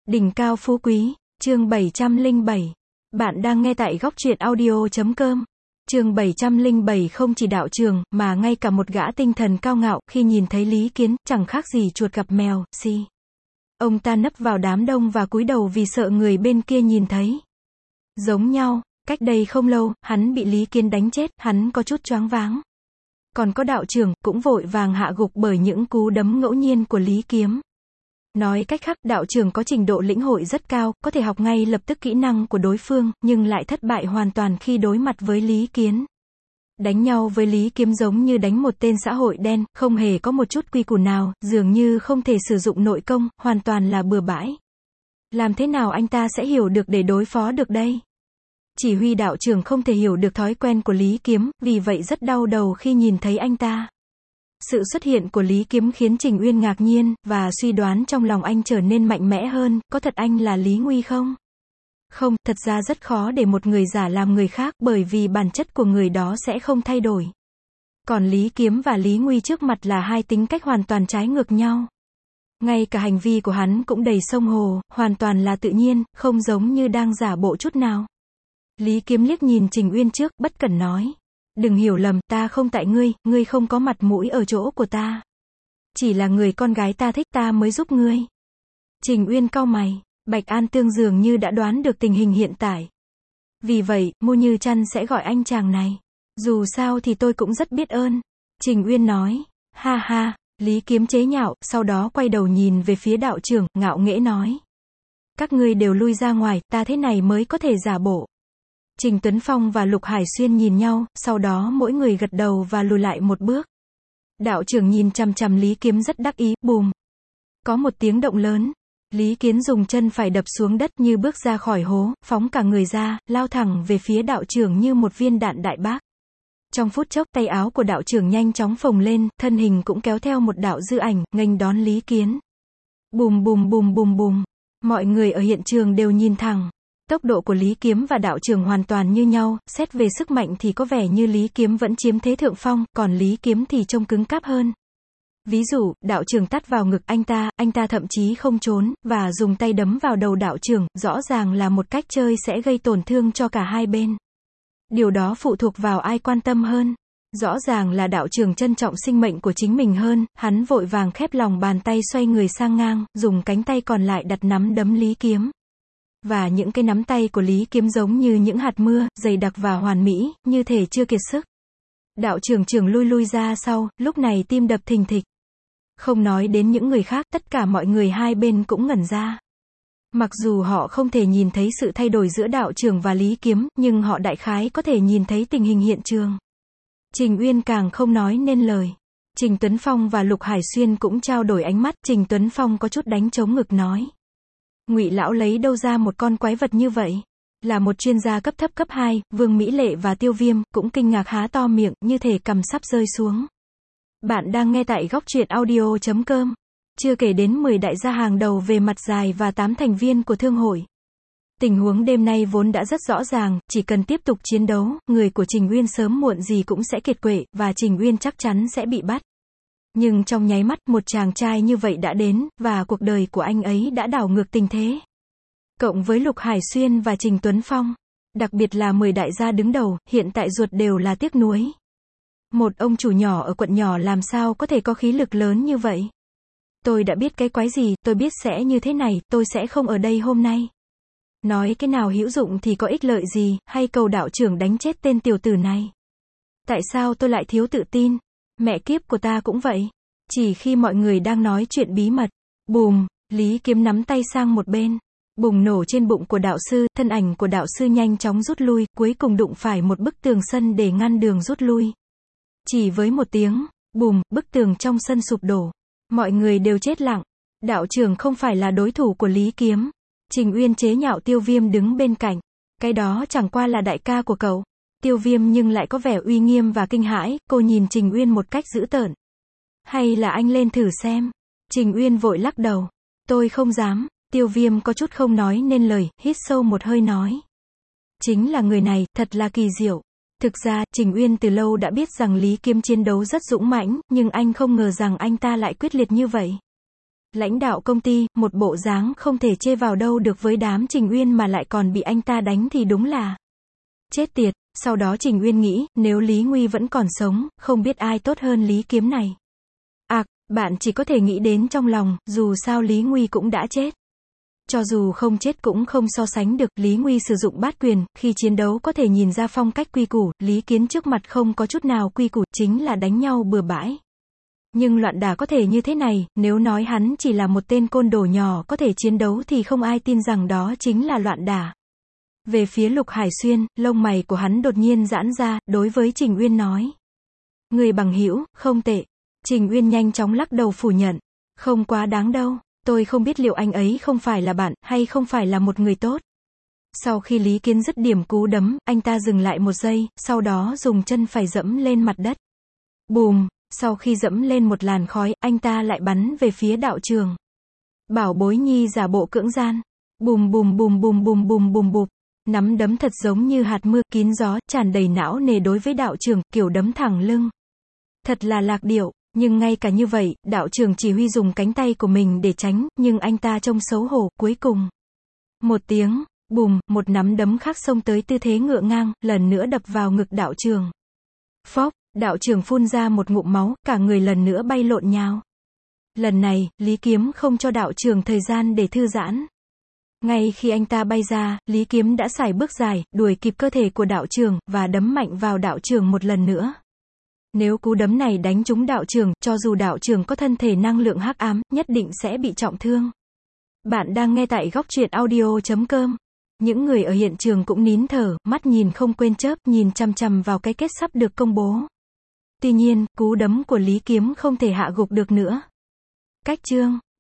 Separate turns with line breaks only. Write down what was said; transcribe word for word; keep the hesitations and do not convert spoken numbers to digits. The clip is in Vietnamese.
Đỉnh cao phú quý, chương bảy trăm lẻ bảy. Bạn đang nghe tại góc truyện audio chấm com. Chương bảy trăm lẻ bảy không chỉ đạo trường, mà ngay cả một gã tinh thần cao ngạo, khi nhìn thấy Lý Kiến, chẳng khác gì chuột gặp mèo, si. Ông ta nấp vào đám đông và cúi đầu vì sợ người bên kia nhìn thấy. Giống nhau, cách đây không lâu, hắn bị Lý Kiến đánh chết, hắn có chút choáng váng. Còn có đạo trưởng, cũng vội vàng hạ gục bởi những cú đấm ngẫu nhiên của Lý Kiếm. Nói cách khác, đạo trưởng có trình độ lĩnh hội rất cao, có thể học ngay lập tức kỹ năng của đối phương, nhưng lại thất bại hoàn toàn khi đối mặt với Lý Kiến. Đánh nhau với Lý Kiếm giống như đánh một tên xã hội đen, không hề có một chút quy củ nào, dường như không thể sử dụng nội công, hoàn toàn là bừa bãi. Làm thế nào anh ta sẽ hiểu được để đối phó được đây? Chỉ huy đạo trưởng không thể hiểu được thói quen của Lý Kiếm, vì vậy rất đau đầu khi nhìn thấy anh ta. Sự xuất hiện của Lý Kiếm khiến Trình Uyên ngạc nhiên, và suy đoán trong lòng anh trở nên mạnh mẽ hơn, có thật anh là Lý Nguy không? Không, thật ra rất khó để một người giả làm người khác, bởi vì bản chất của người đó sẽ không thay đổi. Còn Lý Kiếm và Lý Nguy trước mặt là hai tính cách hoàn toàn trái ngược nhau. Ngay cả hành vi của hắn cũng đầy sông hồ, hoàn toàn là tự nhiên, không giống như đang giả bộ chút nào. Lý Kiếm liếc nhìn Trình Uyên trước, bất cẩn nói. Đừng hiểu lầm, ta không tại ngươi, ngươi không có mặt mũi ở chỗ của ta. Chỉ là người con gái ta thích ta mới giúp ngươi. Trình Uyên cau mày, Bạch An Tương dường như đã đoán được tình hình hiện tại. Vì vậy, Mu Như Trăn sẽ gọi anh chàng này. Dù sao thì tôi cũng rất biết ơn. Trình Uyên nói, ha ha, Lý Kiếm chế nhạo, sau đó quay đầu nhìn về phía đạo trưởng, ngạo nghễ nói. Các ngươi đều lui ra ngoài, ta thế này mới có thể giả bộ. Trình Tuấn Phong và Lục Hải Xuyên nhìn nhau, sau đó mỗi người gật đầu và lùi lại một bước. Đạo trưởng nhìn chằm chằm Lý Kiếm rất đắc ý, bùm. Có một tiếng động lớn. Lý Kiến dùng chân phải đập xuống đất như bước ra khỏi hố, phóng cả người ra, lao thẳng về phía đạo trưởng như một viên đạn đại bác. Trong phút chốc, tay áo của đạo trưởng nhanh chóng phồng lên, thân hình cũng kéo theo một đạo dư ảnh, nghênh đón Lý Kiến. Bùm bùm bùm bùm bùm. Mọi người ở hiện trường đều nhìn thẳng. Tốc độ của Lý Kiếm và đạo trưởng hoàn toàn như nhau, xét về sức mạnh thì có vẻ như Lý Kiếm vẫn chiếm thế thượng phong, còn Lý Kiếm thì trông cứng cáp hơn. Ví dụ, đạo trưởng tát vào ngực anh ta, anh ta thậm chí không trốn, và dùng tay đấm vào đầu đạo trưởng, rõ ràng là một cách chơi sẽ gây tổn thương cho cả hai bên. Điều đó phụ thuộc vào ai quan tâm hơn. Rõ ràng là đạo trưởng trân trọng sinh mệnh của chính mình hơn, hắn vội vàng khép lòng bàn tay xoay người sang ngang, dùng cánh tay còn lại đặt nắm đấm Lý Kiếm. Và những cái nắm tay của Lý Kiếm giống như những hạt mưa, dày đặc và hoàn mỹ, như thể chưa kiệt sức. Đạo trưởng trưởng lui lui ra sau, lúc này tim đập thình thịch. Không nói đến những người khác, tất cả mọi người hai bên cũng ngẩn ra. Mặc dù họ không thể nhìn thấy sự thay đổi giữa đạo trưởng và Lý Kiếm, nhưng họ đại khái có thể nhìn thấy tình hình hiện trường. Trình Uyên càng không nói nên lời. Trình Tuấn Phong và Lục Hải Xuyên cũng trao đổi ánh mắt, Trình Tuấn Phong có chút đánh trống ngực nói. Ngụy lão lấy đâu ra một con quái vật như vậy? Là một chuyên gia cấp thấp cấp hai, Vương Mỹ Lệ và Tiêu Viêm, cũng kinh ngạc há to miệng, như thể cằm sắp rơi xuống. Bạn đang nghe tại góc truyện audio chấm com. Chưa kể đến mười đại gia hàng đầu về mặt dài và tám thành viên của thương hội. Tình huống đêm nay vốn đã rất rõ ràng, chỉ cần tiếp tục chiến đấu, người của Trình Uyên sớm muộn gì cũng sẽ kiệt quệ, và Trình Uyên chắc chắn sẽ bị bắt. Nhưng trong nháy mắt, một chàng trai như vậy đã đến, và cuộc đời của anh ấy đã đảo ngược tình thế. Cộng với Lục Hải Xuyên và Trình Tuấn Phong, đặc biệt là mười đại gia đứng đầu, hiện tại ruột đều là tiếc nuối. Một ông chủ nhỏ ở quận nhỏ làm sao có thể có khí lực lớn như vậy? Tôi đã biết cái quái gì, tôi biết sẽ như thế này, tôi sẽ không ở đây hôm nay. Nói cái nào hữu dụng thì có ích lợi gì, hay cầu đạo trưởng đánh chết tên tiểu tử này. Tại sao tôi lại thiếu tự tin? Mẹ kiếp của ta cũng vậy. Chỉ khi mọi người đang nói chuyện bí mật, bùm, Lý Kiếm nắm tay sang một bên, bùng nổ trên bụng của đạo sư, thân ảnh của đạo sư nhanh chóng rút lui, cuối cùng đụng phải một bức tường sân để ngăn đường rút lui. Chỉ với một tiếng, bùm, bức tường trong sân sụp đổ. Mọi người đều chết lặng. Đạo trưởng không phải là đối thủ của Lý Kiếm. Trình Uyên chế nhạo Tiêu Viêm đứng bên cạnh. Cái đó chẳng qua là đại ca của cậu. Tiêu Viêm nhưng lại có vẻ uy nghiêm và kinh hãi, cô nhìn Trình Uyên một cách dữ tợn. Hay là anh lên thử xem. Trình Uyên vội lắc đầu. Tôi không dám. Tiêu Viêm có chút không nói nên lời, hít sâu một hơi nói. Chính là người này, thật là kỳ diệu. Thực ra, Trình Uyên từ lâu đã biết rằng Lý Kiếm chiến đấu rất dũng mãnh, nhưng anh không ngờ rằng anh ta lại quyết liệt như vậy. Lãnh đạo công ty, một bộ dáng không thể chê vào đâu được với đám Trình Uyên mà lại còn bị anh ta đánh thì đúng là chết tiệt. Sau đó Trình Uyên nghĩ, nếu Lý Nguy vẫn còn sống, không biết ai tốt hơn Lý Kiếm này. À, bạn chỉ có thể nghĩ đến trong lòng, dù sao Lý Nguy cũng đã chết. Cho dù không chết cũng không so sánh được, Lý Nguy sử dụng bát quyền, khi chiến đấu có thể nhìn ra phong cách quy củ, Lý Kiến trước mặt không có chút nào quy củ, chính là đánh nhau bừa bãi. Nhưng loạn đả có thể như thế này, nếu nói hắn chỉ là một tên côn đồ nhỏ có thể chiến đấu thì không ai tin rằng đó chính là loạn đả. Về phía Lục Hải Xuyên, lông mày của hắn đột nhiên giãn ra, đối với Trình Uyên nói. Người bằng hữu, không tệ. Trình Uyên nhanh chóng lắc đầu phủ nhận. Không quá đáng đâu, tôi không biết liệu anh ấy không phải là bạn, hay không phải là một người tốt. Sau khi Lý Kiến dứt điểm cú đấm, anh ta dừng lại một giây, sau đó dùng chân phải dẫm lên mặt đất. Bùm, sau khi dẫm lên một làn khói, anh ta lại bắn về phía đạo trường. Bảo Bối Nhi giả bộ cưỡng gian. Bùm bùm bùm bùm bùm bùm bùm bụp. Nắm đấm thật giống như hạt mưa kín gió, tràn đầy não nề đối với đạo trường, kiểu đấm thẳng lưng. Thật là lạc điệu, nhưng ngay cả như vậy, đạo trường chỉ huy dùng cánh tay của mình để tránh, nhưng anh ta trông xấu hổ, cuối cùng. Một tiếng, bùm, một nắm đấm khác xông tới tư thế ngựa ngang, lần nữa đập vào ngực đạo trường. Phốc, đạo trường phun ra một ngụm máu, cả người lần nữa bay lộn nhào. Lần này, Lý Kiếm không cho đạo trường thời gian để thư giãn. Ngay khi anh ta bay ra, Lý Kiếm đã sải bước dài, đuổi kịp cơ thể của đạo trường, và đấm mạnh vào đạo trường một lần nữa. Nếu cú đấm này đánh trúng đạo trường, cho dù đạo trường có thân thể năng lượng hắc ám, nhất định sẽ bị trọng thương. Bạn đang nghe tại góc truyện audio chấm com. Những người ở hiện trường cũng nín thở, mắt nhìn không quên chớp, nhìn chằm chằm vào cái kết sắp được công bố. Tuy nhiên, cú đấm của Lý Kiếm không thể hạ gục được nữa. Cách chương